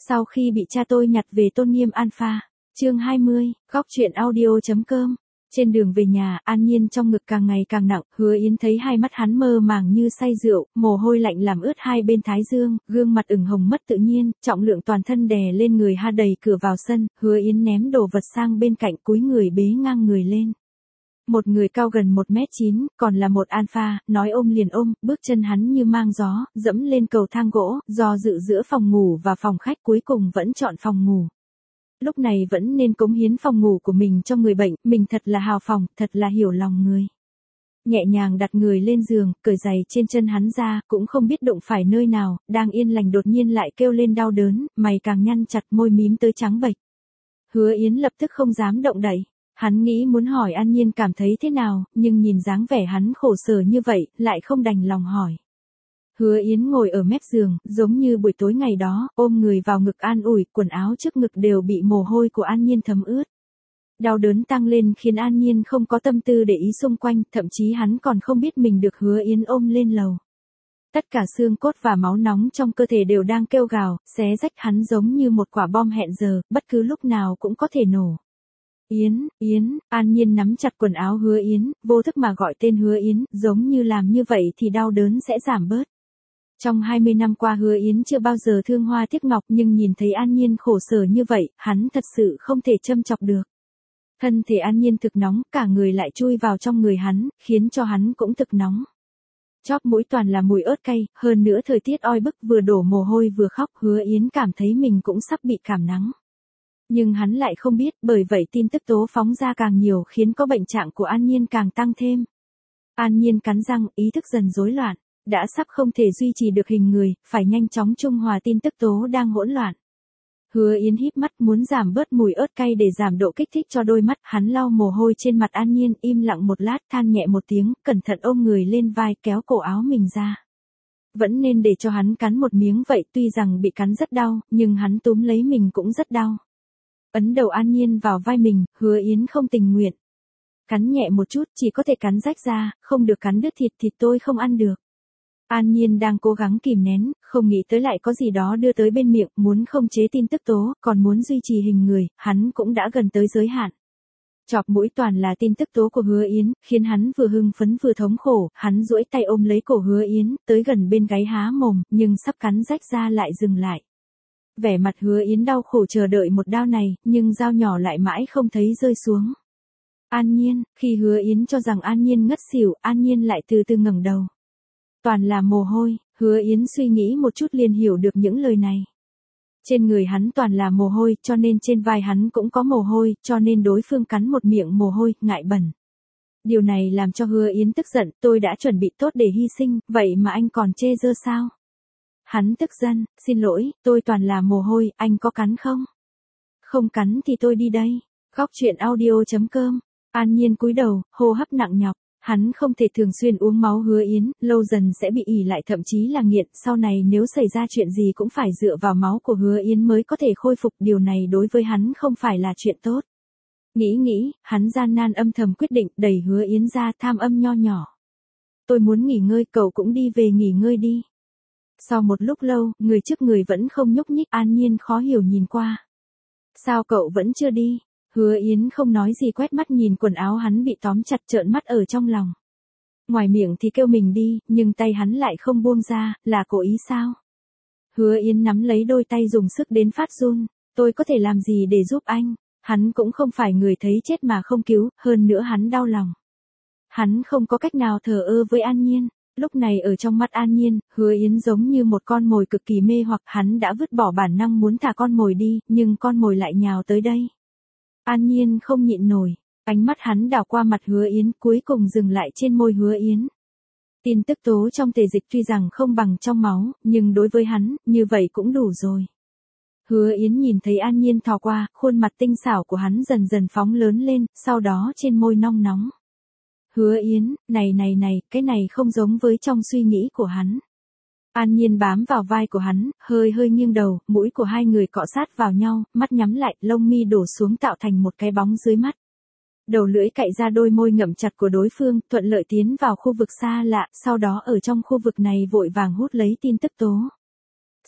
Sau khi bị cha tôi nhặt về tôn nghiêm alpha. Chương 20, góc truyện audio.com. Trên đường về nhà, An Nhiên trong ngực càng ngày càng nặng, Hứa Yến thấy hai mắt hắn mơ màng như say rượu, mồ hôi lạnh làm ướt hai bên thái dương, gương mặt ửng hồng mất tự nhiên, trọng lượng toàn thân đè lên người ha đầy cửa vào sân, Hứa Yến ném đồ vật sang bên cạnh cúi người bế ngang người lên. Một người cao gần 1m9, còn là một alpha, nói ôm liền ôm, bước chân hắn như mang gió, dẫm lên cầu thang gỗ, do dự giữa phòng ngủ và phòng khách cuối cùng vẫn chọn phòng ngủ. Lúc này vẫn nên cống hiến phòng ngủ của mình cho người bệnh, mình thật là hào phóng, thật là hiểu lòng người. Nhẹ nhàng đặt người lên giường, cởi giày trên chân hắn ra, cũng không biết đụng phải nơi nào, đang yên lành đột nhiên lại kêu lên đau đớn, mày càng nhăn chặt môi mím tới trắng bệch. Hứa Yến lập tức không dám động đậy. Hắn nghĩ muốn hỏi An Nhiên cảm thấy thế nào, nhưng nhìn dáng vẻ hắn khổ sở như vậy, lại không đành lòng hỏi. Hứa Yến ngồi ở mép giường, giống như buổi tối ngày đó, ôm người vào ngực an ủi, quần áo trước ngực đều bị mồ hôi của An Nhiên thấm ướt. Đau đớn tăng lên khiến An Nhiên không có tâm tư để ý xung quanh, thậm chí hắn còn không biết mình được Hứa Yến ôm lên lầu. Tất cả xương cốt và máu nóng trong cơ thể đều đang kêu gào, xé rách hắn giống như một quả bom hẹn giờ, bất cứ lúc nào cũng có thể nổ. Yến, An Nhiên nắm chặt quần áo Hứa Yến, vô thức mà gọi tên Hứa Yến, giống như làm như vậy thì đau đớn sẽ giảm bớt. Trong 20 năm qua Hứa Yến chưa bao giờ thương hoa tiếc ngọc, nhưng nhìn thấy An Nhiên khổ sở như vậy, hắn thật sự không thể châm chọc được. Thân thể An Nhiên thực nóng, cả người lại chui vào trong người hắn, khiến cho hắn cũng thực nóng. Chóp mũi toàn là mùi ớt cay, hơn nữa thời tiết oi bức, vừa đổ mồ hôi vừa khóc, Hứa Yến cảm thấy mình cũng sắp bị cảm nắng. Nhưng hắn lại không biết, bởi vậy tin tức tố phóng ra càng nhiều khiến có bệnh trạng của An Nhiên càng tăng thêm. An Nhiên cắn răng, ý thức dần rối loạn, đã sắp không thể duy trì được hình người, phải nhanh chóng trung hòa tin tức tố đang hỗn loạn. Hứa Yến híp mắt muốn giảm bớt mùi ớt cay để giảm độ kích thích cho đôi mắt, hắn lau mồ hôi trên mặt An Nhiên, im lặng một lát than nhẹ một tiếng, cẩn thận ôm người lên vai kéo cổ áo mình ra. Vẫn nên để cho hắn cắn một miếng vậy, tuy rằng bị cắn rất đau, nhưng hắn túm lấy mình cũng rất đau. Ấn đầu An Nhiên vào vai mình, Hứa Yến không tình nguyện. Cắn nhẹ một chút, chỉ có thể cắn rách ra, không được cắn đứt thịt tôi không ăn được. An Nhiên đang cố gắng kìm nén, không nghĩ tới lại có gì đó đưa tới bên miệng, muốn không chế tin tức tố, còn muốn duy trì hình người, hắn cũng đã gần tới giới hạn. Chọc mũi toàn là tin tức tố của Hứa Yến, khiến hắn vừa hưng phấn vừa thống khổ, hắn duỗi tay ôm lấy cổ Hứa Yến, tới gần bên gáy há mồm, nhưng sắp cắn rách ra lại dừng lại. Vẻ mặt Hứa Yến đau khổ chờ đợi một đao này, nhưng dao nhỏ lại mãi không thấy rơi xuống. An Nhiên, khi Hứa Yến cho rằng An Nhiên ngất xỉu, An Nhiên lại từ từ ngẩng đầu. Toàn là mồ hôi, Hứa Yến suy nghĩ một chút liền hiểu được những lời này. Trên người hắn toàn là mồ hôi, cho nên trên vai hắn cũng có mồ hôi, cho nên đối phương cắn một miệng mồ hôi, ngại bẩn. Điều này làm cho Hứa Yến tức giận, tôi đã chuẩn bị tốt để hy sinh, vậy mà anh còn chê dơ sao? Hắn tức giận, xin lỗi, tôi toàn là mồ hôi, anh có cắn không? Không cắn thì tôi đi đây. Góc truyện audio.com. An Nhiên cúi đầu, hô hấp nặng nhọc. Hắn không thể thường xuyên uống máu Hứa Yến, lâu dần sẽ bị ỉ lại thậm chí là nghiện, sau này nếu xảy ra chuyện gì cũng phải dựa vào máu của Hứa Yến mới có thể khôi phục, điều này đối với hắn không phải là chuyện tốt. Nghĩ, hắn gian nan âm thầm quyết định, đẩy Hứa Yến ra, tham âm nho nhỏ. Tôi muốn nghỉ ngơi, cậu cũng đi về nghỉ ngơi đi. Sau một lúc lâu, người trước người vẫn không nhúc nhích, An Nhiên khó hiểu nhìn qua. Sao cậu vẫn chưa đi? Hứa Yến không nói gì, quét mắt nhìn quần áo hắn bị tóm chặt, trợn mắt ở trong lòng. Ngoài miệng thì kêu mình đi, nhưng tay hắn lại không buông ra, là cố ý sao? Hứa Yến nắm lấy đôi tay dùng sức đến phát run, tôi có thể làm gì để giúp anh? Hắn cũng không phải người thấy chết mà không cứu, hơn nữa hắn đau lòng. Hắn không có cách nào thờ ơ với An Nhiên. Lúc này ở trong mắt An Nhiên, Hứa Yến giống như một con mồi cực kỳ mê hoặc, hắn đã vứt bỏ bản năng muốn thả con mồi đi, nhưng con mồi lại nhào tới đây. An Nhiên không nhịn nổi, ánh mắt hắn đảo qua mặt Hứa Yến, cuối cùng dừng lại trên môi Hứa Yến. Tin tức tố trong thể dịch tuy rằng không bằng trong máu, nhưng đối với hắn, như vậy cũng đủ rồi. Hứa Yến nhìn thấy An Nhiên thò qua, khuôn mặt tinh xảo của hắn dần dần phóng lớn lên, sau đó trên môi nong nóng. Hứa Yến, này, cái này không giống với trong suy nghĩ của hắn. An Nhiên bám vào vai của hắn, hơi nghiêng đầu, mũi của hai người cọ sát vào nhau, mắt nhắm lại, lông mi đổ xuống tạo thành một cái bóng dưới mắt. Đầu lưỡi cạy ra đôi môi ngậm chặt của đối phương, thuận lợi tiến vào khu vực xa lạ, sau đó ở trong khu vực này vội vàng hút lấy tin tức tố.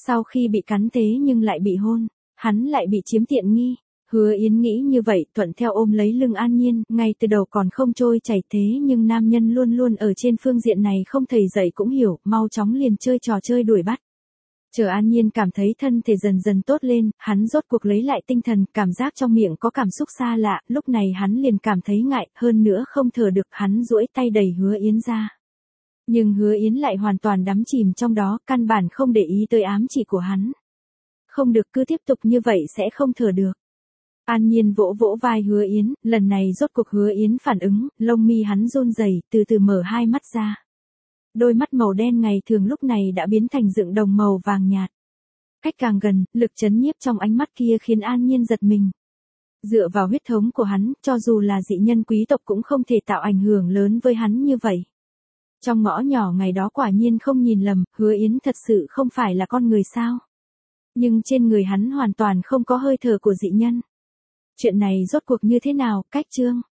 Sau khi bị cắn thế nhưng lại bị hôn, hắn lại bị chiếm tiện nghi. Hứa Yến nghĩ như vậy, thuận theo ôm lấy lưng An Nhiên, ngay từ đầu còn không trôi chảy thế nhưng nam nhân luôn luôn ở trên phương diện này không thầy dạy cũng hiểu, mau chóng liền chơi trò chơi đuổi bắt. Chờ An Nhiên cảm thấy thân thể dần dần tốt lên, hắn rốt cuộc lấy lại tinh thần, cảm giác trong miệng có cảm xúc xa lạ, lúc này hắn liền cảm thấy ngại, hơn nữa không thở được, hắn duỗi tay đẩy Hứa Yến ra. Nhưng Hứa Yến lại hoàn toàn đắm chìm trong đó, căn bản không để ý tới ám chỉ của hắn. Không được, cứ tiếp tục như vậy sẽ không thở được. An Nhiên vỗ vỗ vai Hứa Yến, lần này rốt cuộc Hứa Yến phản ứng, lông mi hắn run rẩy, từ từ mở hai mắt ra. Đôi mắt màu đen ngày thường lúc này đã biến thành dựng đồng màu vàng nhạt. Cách càng gần, lực chấn nhiếp trong ánh mắt kia khiến An Nhiên giật mình. Dựa vào huyết thống của hắn, cho dù là dị nhân quý tộc cũng không thể tạo ảnh hưởng lớn với hắn như vậy. Trong ngõ nhỏ ngày đó quả nhiên không nhìn lầm, Hứa Yến thật sự không phải là con người sao. Nhưng trên người hắn hoàn toàn không có hơi thở của dị nhân. Chuyện này rốt cuộc như thế nào, cách chương.